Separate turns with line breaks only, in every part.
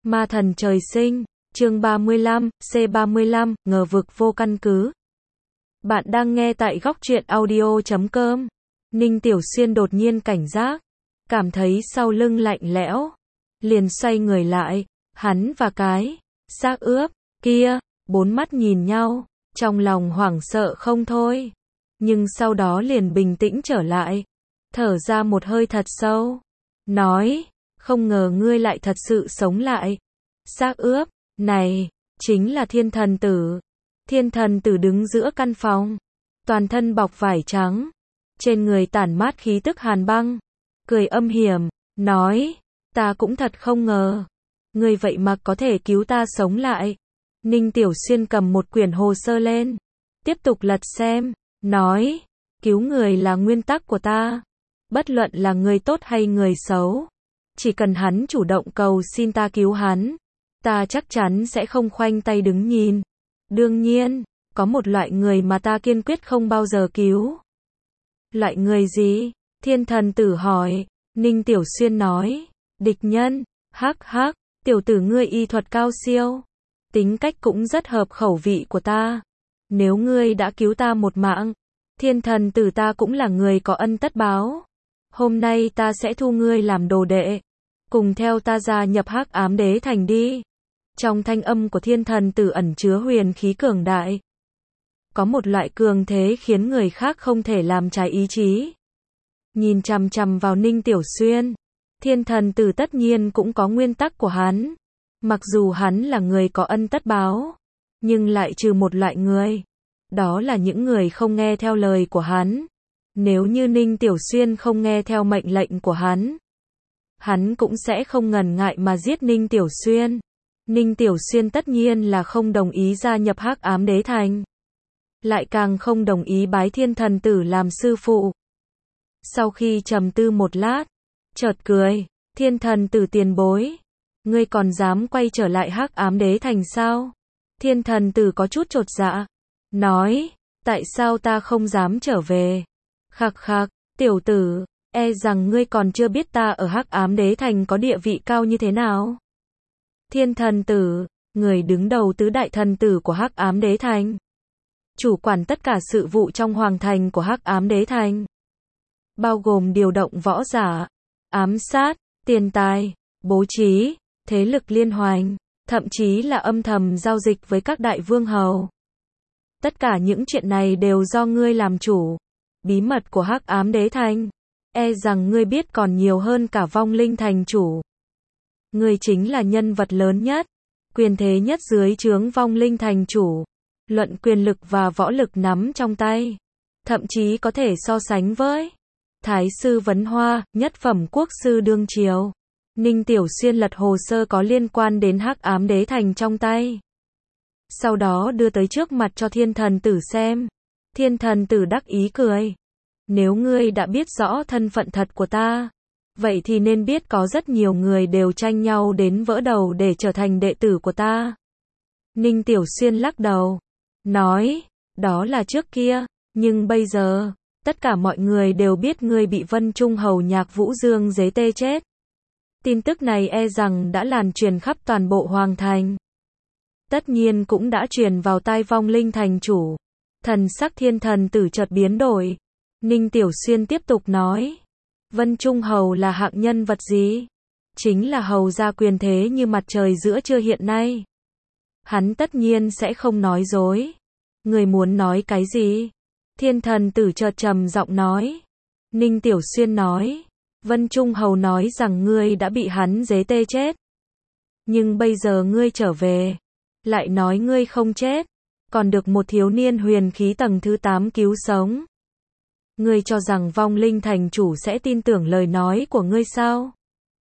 Ma thần trời sinh, chương 35, C35, ngờ vực vô căn cứ. Bạn đang nghe tại góc truyện audio.com. Ninh Tiểu Xuyên đột nhiên cảnh giác, cảm thấy sau lưng lạnh lẽo, liền xoay người lại, hắn và cái xác ướp kia, bốn mắt nhìn nhau, trong lòng hoảng sợ không thôi, nhưng sau đó liền bình tĩnh trở lại, thở ra một hơi thật sâu, nói, không ngờ ngươi lại thật sự sống lại. Xác ướp này chính là Thiên Thần Tử. Thiên Thần Tử đứng giữa căn phòng, toàn thân bọc vải trắng, trên người tản mát khí tức hàn băng, cười âm hiểm, nói, ta cũng thật không ngờ, ngươi vậy mà có thể cứu ta sống lại. Ninh Tiểu Xuyên cầm một quyển hồ sơ lên, tiếp tục lật xem, nói, cứu người là nguyên tắc của ta, bất luận là người tốt hay người xấu, chỉ cần hắn chủ động cầu xin ta cứu hắn, ta chắc chắn sẽ không khoanh tay đứng nhìn. Đương nhiên, có một loại người mà ta kiên quyết không bao giờ cứu. Loại người gì? Thiên Thần Tử hỏi. Ninh Tiểu Xuyên nói, địch nhân. Hắc hắc, tiểu tử ngươi y thuật cao siêu, tính cách cũng rất hợp khẩu vị của ta. Nếu ngươi đã cứu ta một mạng, Thiên Thần Tử ta cũng là người có ân tất báo. Hôm nay ta sẽ thu ngươi làm đồ đệ, cùng theo ta gia nhập Hắc Ám Đế Thành đi. Trong thanh âm của Thiên Thần Tử ẩn chứa huyền khí cường đại. Có một loại cường thế khiến người khác không thể làm trái ý chí. Nhìn chằm chằm vào Ninh Tiểu Xuyên, Thiên Thần Tử tất nhiên cũng có nguyên tắc của hắn. Mặc dù hắn là người có ân tất báo, nhưng lại trừ một loại người. Đó là những người không nghe theo lời của hắn. Nếu như Ninh Tiểu Xuyên không nghe theo mệnh lệnh của hắn cũng sẽ không ngần ngại mà giết Ninh Tiểu Xuyên. Ninh Tiểu Xuyên tất nhiên là không đồng ý gia nhập Hắc Ám Đế Thành, lại càng không đồng ý bái Thiên Thần Tử làm sư phụ. Sau khi trầm tư một lát, chợt cười, Thiên Thần Tử tiền bối, ngươi còn dám quay trở lại Hắc Ám Đế Thành sao? Thiên Thần Tử có chút chột dạ, nói, tại sao ta không dám trở về? Khặc khặc, tiểu tử, e rằng ngươi còn chưa biết ta ở Hắc Ám Đế Thành có địa vị cao như thế nào. Thiên Thần Tử, người đứng đầu tứ đại thần tử của Hắc Ám Đế Thành, chủ quản tất cả sự vụ trong hoàng thành của Hắc Ám Đế Thành, bao gồm điều động võ giả, ám sát, tiền tài, bố trí, thế lực liên hoành, thậm chí là âm thầm giao dịch với các đại vương hầu. Tất cả những chuyện này đều do ngươi làm chủ. Bí mật của Hắc Ám Đế Thành, e rằng ngươi biết còn nhiều hơn cả Vong Linh Thành chủ. Ngươi chính là nhân vật lớn nhất, quyền thế nhất dưới trướng Vong Linh Thành chủ. Luận quyền lực và võ lực nắm trong tay, thậm chí có thể so sánh với Thái sư Vấn Hoa, nhất phẩm quốc sư đương triều. Ninh Tiểu Xuyên lật hồ sơ có liên quan đến Hắc Ám Đế Thành trong tay, sau đó đưa tới trước mặt cho Thiên Thần Tử xem. Thiên Thần Tử đắc ý cười, nếu ngươi đã biết rõ thân phận thật của ta, vậy thì nên biết có rất nhiều người đều tranh nhau đến vỡ đầu để trở thành đệ tử của ta. Ninh Tiểu Xuyên lắc đầu, nói, đó là trước kia, nhưng bây giờ, tất cả mọi người đều biết ngươi bị Vân Trung Hầu Nhạc Vũ Dương giết tê chết. Tin tức này e rằng đã lan truyền khắp toàn bộ hoàng thành. Tất nhiên cũng đã truyền vào tai Vong Linh Thành chủ. Thần sắc Thiên Thần Tử chợt biến đổi. Ninh Tiểu Xuyên tiếp tục nói, Vân Trung Hầu là hạng nhân vật gì? Chính là hầu gia quyền thế như mặt trời giữa trưa hiện nay. Hắn tất nhiên sẽ không nói dối. Người muốn nói cái gì? Thiên Thần Tử chợt trầm giọng nói. Ninh Tiểu Xuyên nói, Vân Trung Hầu nói rằng ngươi đã bị hắn giết tê chết. Nhưng bây giờ ngươi trở về, lại nói ngươi không chết, còn được một thiếu niên huyền khí tầng thứ 8 cứu sống. Ngươi cho rằng Vong Linh Thành chủ sẽ tin tưởng lời nói của ngươi sao?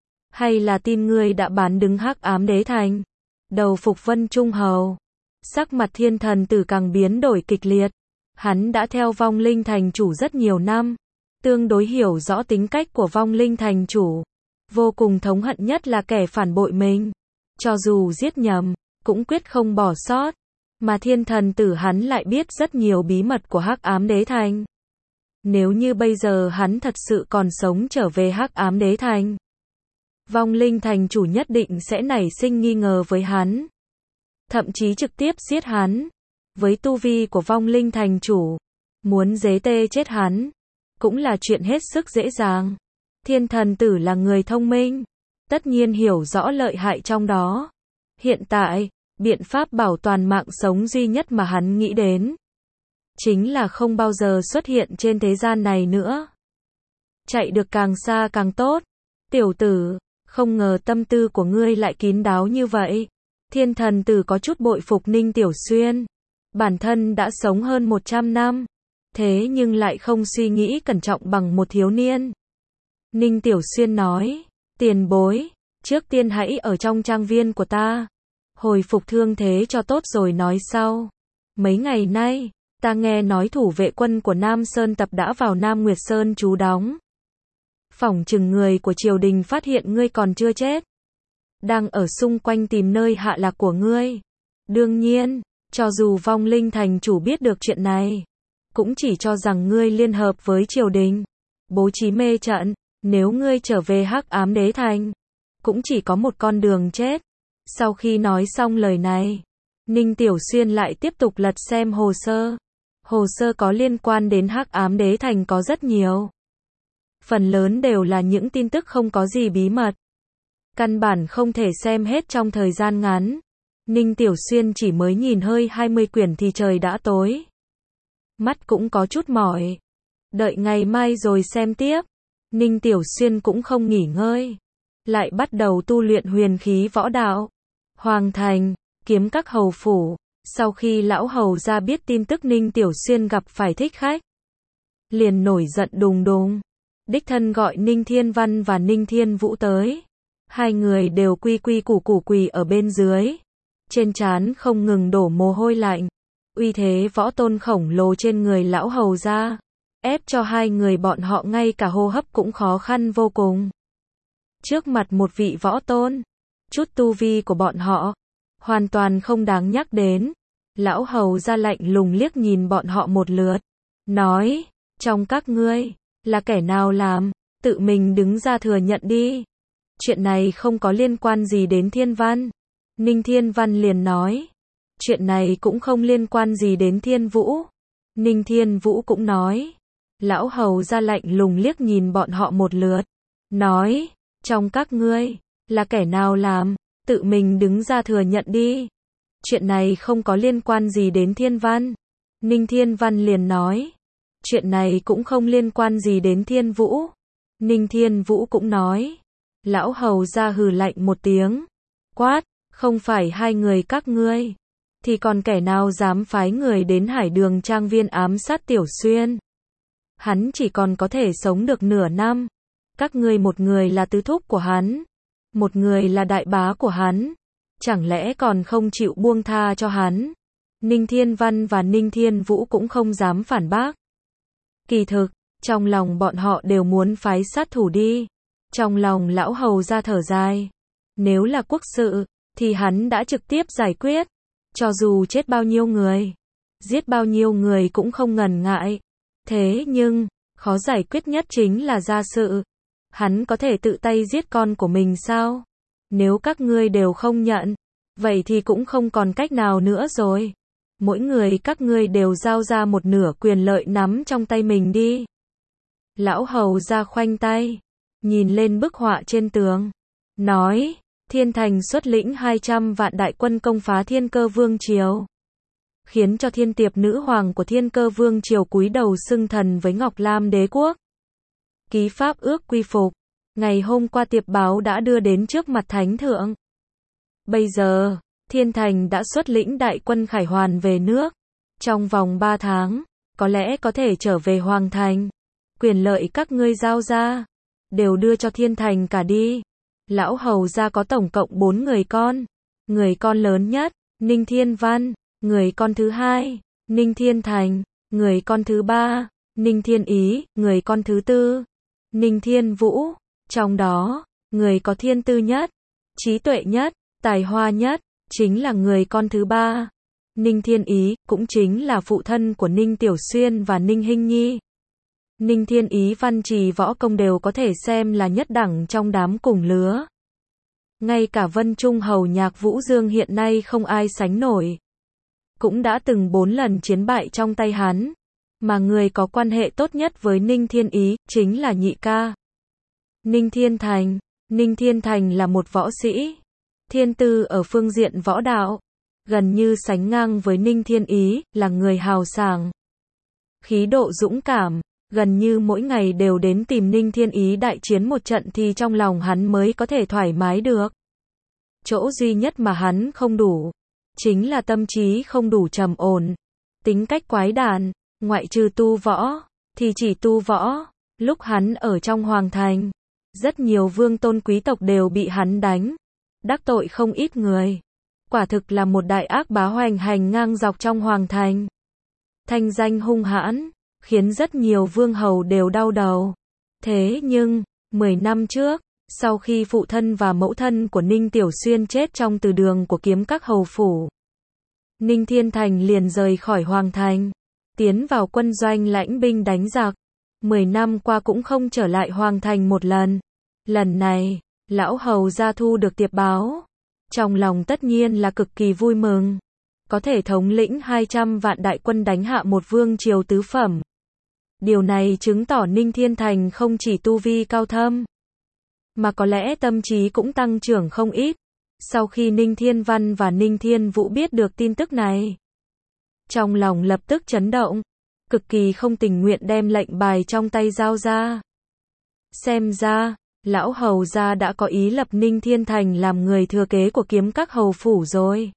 Hay là tin ngươi đã bán đứng Hắc Ám Đế Thành, đầu phục Vân Trung Hầu? Sắc mặt Thiên Thần Tử càng biến đổi kịch liệt. Hắn đã theo Vong Linh Thành chủ rất nhiều năm, tương đối hiểu rõ tính cách của Vong Linh Thành chủ, vô cùng thống hận nhất là kẻ phản bội mình, cho dù giết nhầm, cũng quyết không bỏ sót. Mà Thiên Thần Tử hắn lại biết rất nhiều bí mật của Hắc Ám Đế Thành. Nếu như bây giờ hắn thật sự còn sống trở về Hắc Ám Đế Thành, Vong linh thành chủ nhất định sẽ nảy sinh nghi ngờ với hắn. Thậm chí trực tiếp giết hắn. Với tu vi của vong linh thành chủ, muốn giết chết hắn, cũng là chuyện hết sức dễ dàng. Thiên thần tử là người thông minh, tất nhiên hiểu rõ lợi hại trong đó. Hiện tại, biện pháp bảo toàn mạng sống duy nhất mà hắn nghĩ đến, chính là không bao giờ xuất hiện trên thế gian này nữa. Chạy được càng xa càng tốt. Tiểu tử, không ngờ tâm tư của ngươi lại kín đáo như vậy. Thiên thần tử có chút bội phục Ninh Tiểu Xuyên. Bản thân đã sống hơn 100 năm, thế nhưng lại không suy nghĩ cẩn trọng bằng một thiếu niên. Ninh Tiểu Xuyên nói, tiền bối, trước tiên hãy ở trong trang viên của ta, hồi phục thương thế cho tốt rồi nói sau. Mấy ngày nay, ta nghe nói thủ vệ quân của Nam Sơn Tập đã vào Nam Nguyệt Sơn trú đóng. Phỏng chừng người của triều đình phát hiện ngươi còn chưa chết, đang ở xung quanh tìm nơi hạ lạc của ngươi. Đương nhiên, cho dù vong linh thành chủ biết được chuyện này, cũng chỉ cho rằng ngươi liên hợp với triều đình, bố trí mê trận, nếu ngươi trở về Hắc Ám Đế Thành, cũng chỉ có một con đường chết. Sau khi nói xong lời này, Ninh Tiểu Xuyên lại tiếp tục lật xem hồ sơ. Hồ sơ có liên quan đến Hắc Ám Đế Thành có rất nhiều. Phần lớn đều là những tin tức không có gì bí mật. Căn bản không thể xem hết trong thời gian ngắn. Ninh Tiểu Xuyên chỉ mới nhìn hơi 20 quyển thì trời đã tối. Mắt cũng có chút mỏi. Đợi ngày mai rồi xem tiếp. Ninh Tiểu Xuyên cũng không nghỉ ngơi. Lại bắt đầu tu luyện huyền khí võ đạo. Hoàng thành, kiếm các hầu phủ. Sau khi lão hầu ra biết tin tức Ninh Tiểu Xuyên gặp phải thích khách, liền nổi giận đùng đùng. Đích thân gọi Ninh Thiên Văn và Ninh Thiên Vũ tới. Hai người đều quy quy củ củ quỳ ở bên dưới. Trên trán không ngừng đổ mồ hôi lạnh. Uy thế võ tôn khổng lồ trên người lão hầu ra, ép cho hai người bọn họ ngay cả hô hấp cũng khó khăn vô cùng. Trước mặt một vị võ tôn, chút tu vi của bọn họ hoàn toàn không đáng nhắc đến. Lão hầu ra lạnh lùng liếc nhìn bọn họ một lượt, nói, trong các ngươi, là kẻ nào làm, tự mình đứng ra thừa nhận đi. Chuyện này không có liên quan gì đến Thiên Văn. Ninh Thiên Văn liền nói, chuyện này cũng không liên quan gì đến Thiên Vũ. Ninh Thiên Vũ cũng nói. Lão hầu ra lạnh lùng liếc nhìn bọn họ một lượt, nói, trong các ngươi, là kẻ nào làm, tự mình đứng ra thừa nhận đi. Chuyện này không có liên quan gì đến Thiên Văn. Ninh Thiên Văn liền nói, chuyện này cũng không liên quan gì đến Thiên Vũ. Ninh Thiên Vũ cũng nói. Lão hầu ra hừ lạnh một tiếng, quát, không phải hai người các ngươi, thì còn kẻ nào dám phái người đến Hải Đường trang viên ám sát Tiểu Xuyên. Hắn chỉ còn có thể sống được nửa năm. Các ngươi một người là tứ thúc của hắn, một người là đại bá của hắn, chẳng lẽ còn không chịu buông tha cho hắn? Ninh Thiên Văn và Ninh Thiên Vũ cũng không dám phản bác. Kỳ thực, trong lòng bọn họ đều muốn phái sát thủ đi. Trong lòng lão hầu ra thở dài. Nếu là quốc sự, thì hắn đã trực tiếp giải quyết. Cho dù chết bao nhiêu người, giết bao nhiêu người cũng không ngần ngại. Thế nhưng, khó giải quyết nhất chính là gia sự. Hắn có thể tự tay giết con của mình sao? Nếu các ngươi đều không nhận, vậy thì cũng không còn cách nào nữa rồi. Mỗi người các ngươi đều giao ra một nửa quyền lợi nắm trong tay mình đi. Lão hầu ra khoanh tay, nhìn lên bức họa trên tường, nói, Thiên Thành xuất lĩnh 200 vạn đại quân công phá Thiên Cơ Vương Triều, khiến cho Thiên Tiệp nữ hoàng của Thiên Cơ Vương Triều cúi đầu xưng thần với Ngọc Lam Đế quốc. Ký pháp ước quy phục, ngày hôm qua Tiệp báo đã đưa đến trước mặt Thánh Thượng. Bây giờ, Thiên Thành đã xuất lĩnh đại quân khải hoàn về nước. Trong vòng 3 tháng, có lẽ có thể trở về Hoàng Thành. Quyền lợi các ngươi giao ra, đều đưa cho Thiên Thành cả đi. Lão hầu gia có tổng cộng 4 người con. Người con lớn nhất, Ninh Thiên Văn. Người con thứ hai, Ninh Thiên Thành. Người con thứ ba, Ninh Thiên Ý. Người con thứ tư, Ninh Thiên Vũ. Trong đó, người có thiên tư nhất, trí tuệ nhất, tài hoa nhất, chính là người con thứ ba. Ninh Thiên Ý, cũng chính là phụ thân của Ninh Tiểu Xuyên và Ninh Hinh Nhi. Ninh Thiên Ý văn trì võ công đều có thể xem là nhất đẳng trong đám cùng lứa. Ngay cả Vân Trung hầu nhạc Vũ Dương hiện nay không ai sánh nổi. Cũng đã từng 4 lần chiến bại trong tay hắn. Mà người có quan hệ tốt nhất với Ninh Thiên Ý, chính là nhị ca. Ninh Thiên Thành. Ninh Thiên Thành là một võ sĩ. Thiên tư ở phương diện võ đạo. Gần như sánh ngang với Ninh Thiên Ý, là người hào sảng. Khí độ dũng cảm. Gần như mỗi ngày đều đến tìm Ninh Thiên Ý đại chiến một trận thì trong lòng hắn mới có thể thoải mái được. Chỗ duy nhất mà hắn không đủ, chính là tâm trí không đủ trầm ổn. Tính cách quái đản, ngoại trừ tu võ, thì chỉ tu võ. Lúc hắn ở trong hoàng thành, rất nhiều vương tôn quý tộc đều bị hắn đánh, đắc tội không ít người. Quả thực là một đại ác bá hoành hành ngang dọc trong hoàng thành. Thanh danh hung hãn, khiến rất nhiều vương hầu đều đau đầu. Thế nhưng, 10 năm trước, sau khi phụ thân và mẫu thân của Ninh Tiểu Xuyên chết trong từ đường của Kiếm Các hầu phủ, Ninh Thiên Thành liền rời khỏi hoàng thành, tiến vào quân doanh lãnh binh đánh giặc. 10 năm qua cũng không trở lại hoàng thành một lần. Lần này, lão hầu gia thu được tiệp báo. Trong lòng tất nhiên là cực kỳ vui mừng. Có thể thống lĩnh 200 vạn đại quân đánh hạ một vương triều tứ phẩm. Điều này chứng tỏ Ninh Thiên Thành không chỉ tu vi cao thâm, mà có lẽ tâm trí cũng tăng trưởng không ít. Sau khi Ninh Thiên Văn và Ninh Thiên Vũ biết được tin tức này, trong lòng lập tức chấn động, cực kỳ không tình nguyện đem lệnh bài trong tay giao ra. Xem ra, lão hầu gia đã có ý lập Ninh Thiên Thành làm người thừa kế của Kiếm Các hầu phủ rồi.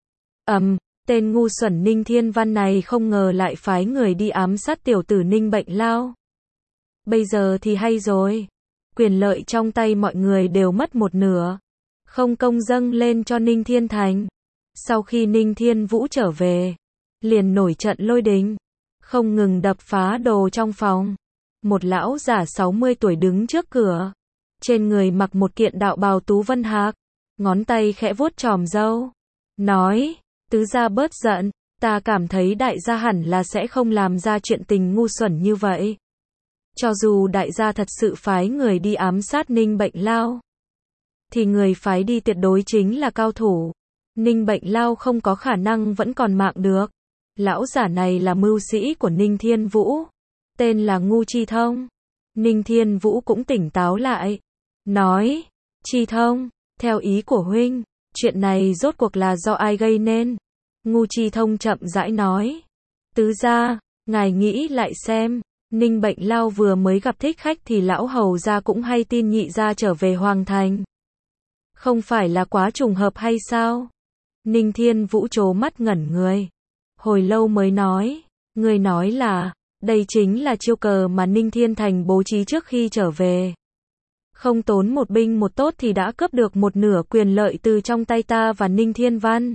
Tên ngu xuẩn Ninh Thiên Văn này không ngờ lại phái người đi ám sát tiểu tử Ninh Bệnh Lao. Bây giờ thì hay rồi. Quyền lợi trong tay mọi người đều mất một nửa. Không công dâng lên cho Ninh Thiên Thành. Sau khi Ninh Thiên Vũ trở về, liền nổi trận lôi đình, không ngừng đập phá đồ trong phòng. Một lão giả 60 tuổi đứng trước cửa. Trên người mặc một kiện đạo bào tú vân hạc. Ngón tay khẽ vuốt chòm râu. Nói, tứ gia bớt giận, ta cảm thấy đại gia hẳn là sẽ không làm ra chuyện tình ngu xuẩn như vậy. Cho dù đại gia thật sự phái người đi ám sát Ninh Bệnh Lao, thì người phái đi tuyệt đối chính là cao thủ. Ninh Bệnh Lao không có khả năng vẫn còn mạng được. Lão giả này là mưu sĩ của Ninh Thiên Vũ, tên là Ngu Chi Thông. Ninh Thiên Vũ cũng tỉnh táo lại, nói, Chi Thông, theo ý của huynh, chuyện này rốt cuộc là do ai gây nên? Ngu Chi Thông chậm rãi nói, tứ gia, ngài nghĩ lại xem, Ninh Bệnh Lao vừa mới gặp thích khách thì lão hầu gia cũng hay tin nhị gia trở về hoàng thành. Không phải là quá trùng hợp hay sao? Ninh Thiên Vũ trố mắt ngẩn người. Hồi lâu mới nói, người nói là, đây chính là chiêu cờ mà Ninh Thiên Thành bố trí trước khi trở về. Không tốn một binh một tốt thì đã cướp được một nửa quyền lợi từ trong tay ta và Ninh Thiên Văn.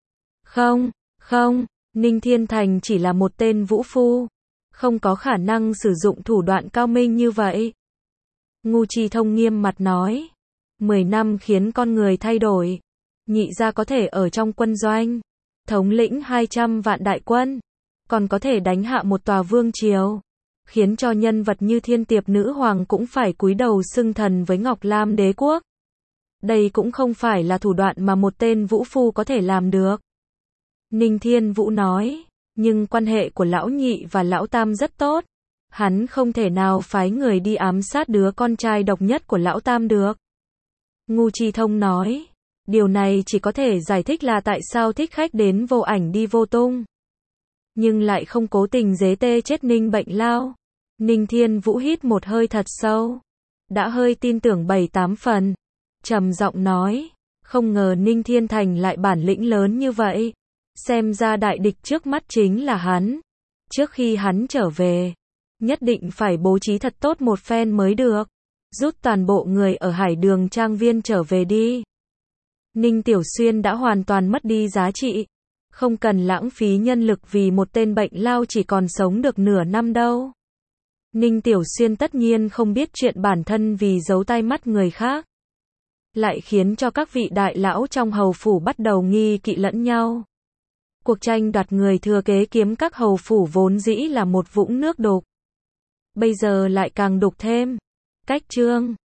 Không, Ninh Thiên Thành chỉ là một tên vũ phu, không có khả năng sử dụng thủ đoạn cao minh như vậy. Ngu Chi Thông nghiêm mặt nói, 10 năm khiến con người thay đổi. Nhị gia có thể ở trong quân doanh, thống lĩnh 200 vạn đại quân, còn có thể đánh hạ một tòa vương triều, khiến cho nhân vật như Thiên Tiệp Nữ Hoàng cũng phải cúi đầu xưng thần với Ngọc Lam Đế Quốc. Đây cũng không phải là thủ đoạn mà một tên vũ phu có thể làm được. Ninh Thiên Vũ nói, nhưng quan hệ của lão nhị và lão tam rất tốt. Hắn không thể nào phái người đi ám sát đứa con trai độc nhất của lão tam được. Ngu Chi Thông nói, điều này chỉ có thể giải thích là tại sao thích khách đến vô ảnh đi vô tung, nhưng lại không cố tình giết chết Ninh Bệnh Lao. Ninh Thiên Vũ hít một hơi thật sâu, đã hơi tin tưởng 7-8 phần, trầm giọng nói, không ngờ Ninh Thiên Thành lại bản lĩnh lớn như vậy. Xem ra đại địch trước mắt chính là hắn. Trước khi hắn trở về, nhất định phải bố trí thật tốt một phen mới được. Rút toàn bộ người ở Hải Đường Trang Viên trở về đi. Ninh Tiểu Xuyên đã hoàn toàn mất đi giá trị. Không cần lãng phí nhân lực vì một tên bệnh lao chỉ còn sống được nửa năm đâu. Ninh Tiểu Xuyên tất nhiên không biết chuyện bản thân vì giấu tai mắt người khác, lại khiến cho các vị đại lão trong hầu phủ bắt đầu nghi kỵ lẫn nhau. Cuộc tranh đoạt người thừa kế Kiếm Các hầu phủ vốn dĩ là một vũng nước đục, bây giờ lại càng đục thêm. Cách chương